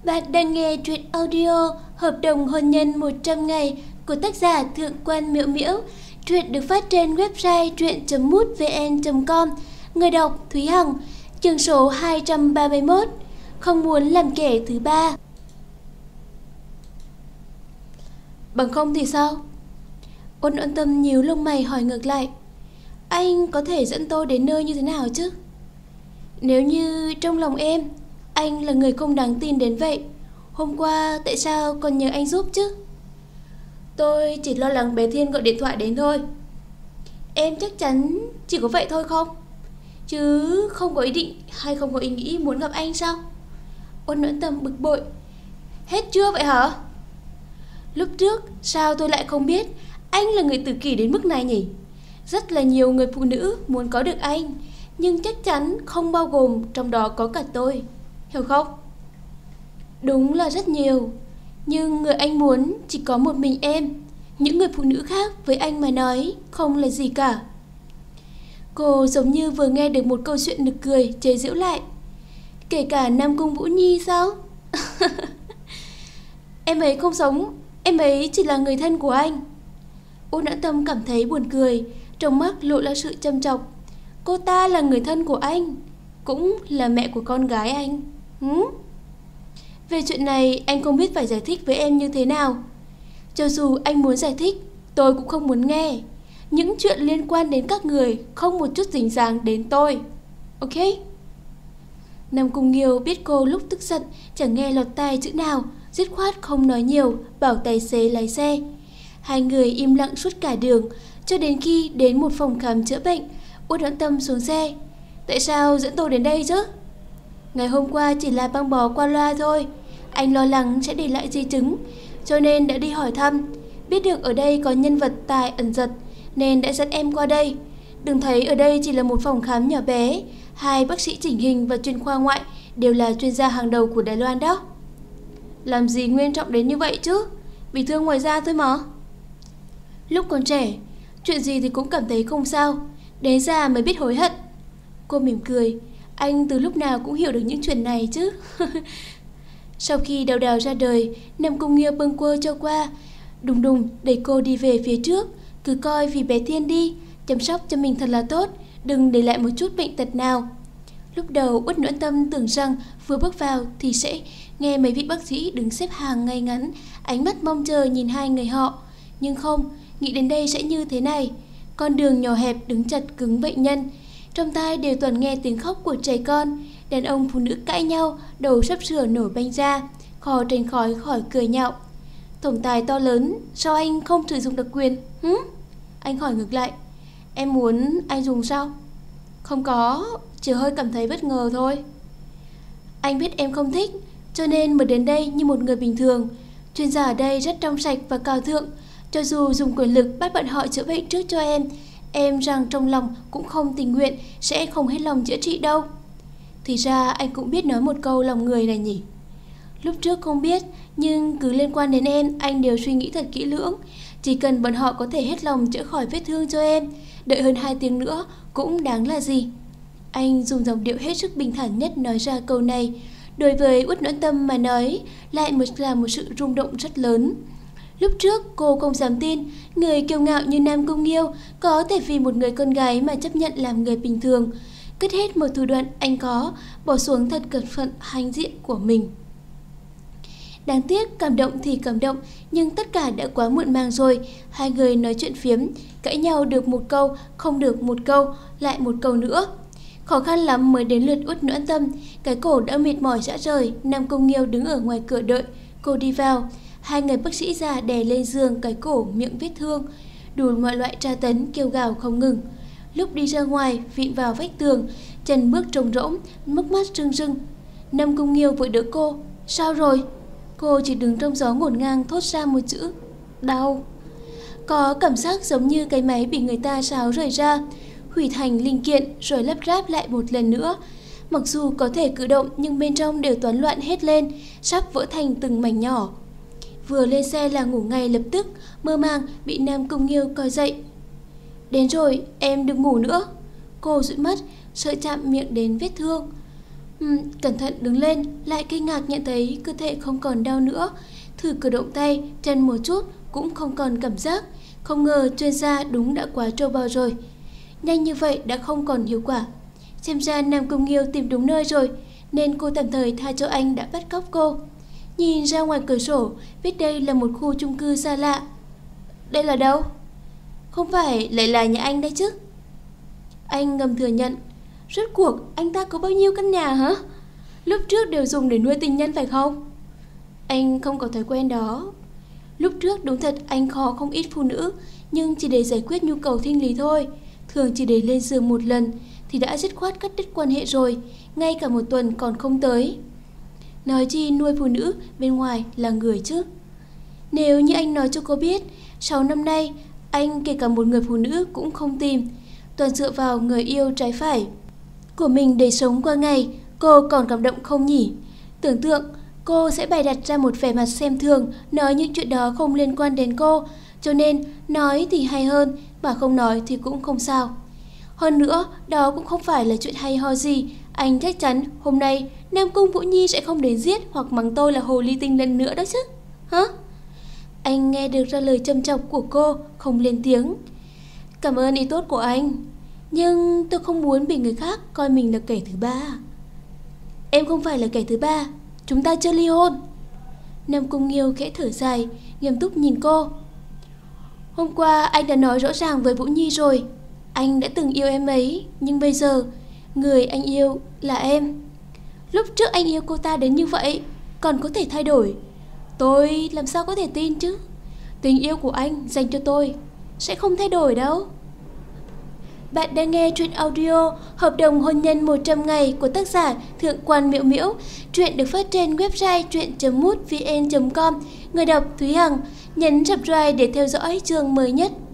Bạn đang nghe truyện audio Hợp đồng hôn nhân 100 ngày của tác giả Thượng Quan Miễu Miễu. Truyện được phát trên website truyện.mútvn.com. Người đọc Thúy Hằng. Chương số 231. Không muốn làm kẻ thứ ba. Bằng không thì sao? Ôn Noãn Tâm nhíu lông mày hỏi ngược lại. Anh có thể dẫn tôi đến nơi như thế nào chứ? Nếu như trong lòng em, anh là người không đáng tin đến vậy, hôm qua tại sao còn nhờ anh giúp chứ? Tôi chỉ lo lắng bé Thiên gọi điện thoại đến thôi. Em chắc chắn chỉ có vậy thôi không? Chứ không có ý định hay không có ý nghĩ muốn gặp anh sao? Ôn Noãn Tâm bực bội. Hết chưa vậy hả? Lúc trước sao tôi lại không biết anh là người tự kỷ đến mức này nhỉ? Rất là nhiều người phụ nữ muốn có được anh, nhưng chắc chắn không bao gồm trong đó có cả tôi, hiểu không? Đúng là rất nhiều, nhưng người anh muốn chỉ có một mình em. Những người phụ nữ khác với anh mà nói không là gì cả. Cô giống như vừa nghe được một câu chuyện nực cười, chế giễu lại. Kể cả Nam Cung Vũ Nhi sao? Em ấy không sống, em ấy chỉ là người thân của anh. Ôn Noãn Tâm cảm thấy buồn cười, trong mắt lộ ra sự châm chọc. Cô ta là người thân của anh, cũng là mẹ của con gái anh. Về chuyện này anh không biết phải giải thích với em như thế nào. Cho dù anh muốn giải thích, tôi cũng không muốn nghe. Những chuyện liên quan đến các người không một chút dính dáng đến tôi, ok? Nam Cung Nghiêu biết cô lúc tức giận chẳng nghe lọt tai chữ nào, dứt khoát không nói nhiều, bảo tài xế lái xe. Hai người im lặng suốt cả đường, cho đến khi đến một phòng khám chữa bệnh. Út Noãn Tâm xuống xe. Tại sao dẫn tôi đến đây chứ? Ngày hôm qua chỉ là băng bó qua loa thôi. Anh lo lắng sẽ để lại di chứng, cho nên đã đi hỏi thăm. Biết được ở đây có nhân vật tài ẩn giật, nên đã dẫn em qua đây. Đừng thấy ở đây chỉ là một phòng khám nhỏ bé. Hai bác sĩ chỉnh hình và chuyên khoa ngoại đều là chuyên gia hàng đầu của Đài Loan đó. Làm gì nghiêm trọng đến như vậy chứ? Bị thương ngoài da thôi mà. Lúc còn trẻ, chuyện gì thì cũng cảm thấy không sao, đến già mới biết hối hận. Cô mỉm cười. Anh từ lúc nào cũng hiểu được những chuyện này chứ. Sau khi Đào Đào ra đời, Nam Cung Nghiêu bâng quơ cho qua, đùng đùng đẩy cô đi về phía trước. Cứ coi vì bé Thiên đi, chăm sóc cho mình thật là tốt, đừng để lại một chút bệnh tật nào. Lúc đầu Út Noãn Tâm tưởng rằng vừa bước vào thì sẽ nghe mấy vị bác sĩ đứng xếp hàng ngay ngắn, ánh mắt mong chờ nhìn hai người họ. Nhưng không, nghĩ đến đây sẽ như thế này. Con đường nhỏ hẹp đứng chật cứng bệnh nhân, trong tai đều toàn nghe tiếng khóc của trẻ con. Đàn ông phụ nữ cãi nhau, đầu sắp sửa nổi banh ra, kho tránh khói khỏi cười nhạo. Tổng tài to lớn, sao anh không sử dụng đặc quyền? Anh hỏi ngược lại. Em muốn anh dùng sao? Không có, chỉ hơi cảm thấy bất ngờ thôi. Anh biết em không thích, cho nên mới đến đây như một người bình thường. Chuyên gia ở đây rất trong sạch và cao thượng. Cho dù dùng quyền lực bắt bọn họ chữa bệnh trước cho em rằng trong lòng cũng không tình nguyện, sẽ không hết lòng chữa trị đâu. Thì ra anh cũng biết nói một câu lòng người này nhỉ. Lúc trước không biết, nhưng cứ liên quan đến em, anh đều suy nghĩ thật kỹ lưỡng. Chỉ cần bọn họ có thể hết lòng chữa khỏi vết thương cho em, đợi hơn 2 tiếng nữa cũng đáng là gì. Anh dùng giọng điệu hết sức bình thản nhất nói ra câu này. Đối với Út Noãn Tâm mà nói, lại là một sự rung động rất lớn. Lúc trước cô không dám tin người kiêu ngạo như Nam Cung Nghiêu có thể vì một người con gái mà chấp nhận làm người bình thường, cất hết một thủ đoạn anh có, bỏ xuống thật cẩn thận hãnh diện của mình. Đáng tiếc, cảm động thì cảm động, nhưng tất cả đã quá muộn màng rồi. Hai người nói chuyện phiếm, cãi nhau được một câu, không được một câu, lại một câu nữa. Khó khăn lắm mới đến lượt Út Noãn Tâm, cái cổ đã mệt mỏi rã rời. Nam Cung Nghiêu đứng ở ngoài cửa đợi cô đi vào. Hai người bác sĩ già đè lên giường cái cổ miệng vết thương, đủ mọi loại tra tấn kêu gào không ngừng. Lúc đi ra ngoài, vịn vào vách tường, chân bước trống rỗng, nước mắt rưng rưng. Nam Cung Nghiêu vội đỡ cô. Sao rồi? Cô chỉ đứng trong gió ngổn ngang thốt ra một chữ: đau. Có cảm giác giống như cái máy bị người ta xáo rời ra, hủy thành linh kiện rồi lắp ráp lại một lần nữa. Mặc dù có thể cử động nhưng bên trong đều toán loạn hết lên, sắp vỡ thành từng mảnh nhỏ. Vừa lên xe là ngủ ngay lập tức, mơ màng bị Nam Cung Nghiêu coi dậy. Đến rồi, em đừng ngủ nữa. Cô dụi mắt, sợ chạm miệng đến vết thương. Cẩn thận đứng lên, lại kinh ngạc nhận thấy cơ thể không còn đau nữa. Thử cử động tay, chân một chút cũng không còn cảm giác. Không ngờ chuyên gia đúng đã quá trâu bò rồi. Nhanh như vậy đã không còn hiệu quả. Xem ra Nam Cung Nghiêu tìm đúng nơi rồi, nên cô tạm thời tha cho anh đã bắt cóc cô. Nhìn ra ngoài cửa sổ, biết đây là một khu chung cư xa lạ. Đây là đâu? Không phải lại là nhà anh đấy chứ? Anh ngầm thừa nhận. Rốt cuộc anh ta có bao nhiêu căn nhà hả? Lúc trước đều dùng để nuôi tình nhân phải không? Anh không có thói quen đó. Lúc trước đúng thật anh khó không ít phụ nữ, nhưng chỉ để giải quyết nhu cầu sinh lý thôi. Thường chỉ để lên giường một lần thì đã dứt khoát cắt đứt quan hệ rồi, ngay cả một tuần còn không tới. Nói chi nuôi phụ nữ bên ngoài là người chứ. Nếu như anh nói cho cô biết 6 năm nay anh kể cả một người phụ nữ cũng không tìm, toàn dựa vào người yêu trái phải của mình để sống qua ngày, cô còn cảm động không nhỉ? Tưởng tượng cô sẽ bày đặt ra một vẻ mặt xem thường, nói những chuyện đó không liên quan đến cô, cho nên nói thì hay hơn, mà không nói thì cũng không sao. Hơn nữa, đó cũng không phải là chuyện hay ho gì. Anh chắc chắn hôm nay Nam Cung Vũ Nhi sẽ không đến giết hoặc mắng tôi là hồ ly tinh lần nữa đó chứ. Hả? Anh nghe được ra lời châm chọc của cô, không lên tiếng. Cảm ơn ý tốt của anh, nhưng tôi không muốn bị người khác coi mình là kẻ thứ ba. Em không phải là kẻ thứ ba, chúng ta chưa ly hôn. Nam Cung Nghiêu khẽ thở dài, nghiêm túc nhìn cô. Hôm qua anh đã nói rõ ràng với Vũ Nhi rồi. Anh đã từng yêu em ấy, nhưng bây giờ người anh yêu là em. Lúc trước anh yêu cô ta đến như vậy, còn có thể thay đổi. Tôi làm sao có thể tin chứ? Tình yêu của anh dành cho tôi sẽ không thay đổi đâu. Bạn đang nghe truyện audio Hợp đồng hôn nhân 100 ngày của tác giả Thượng quan Miễu Miễu. Truyện được phát trên website truyện.mútvn.com. Người đọc Thúy Hằng. Nhấn subscribe để theo dõi chương mới nhất.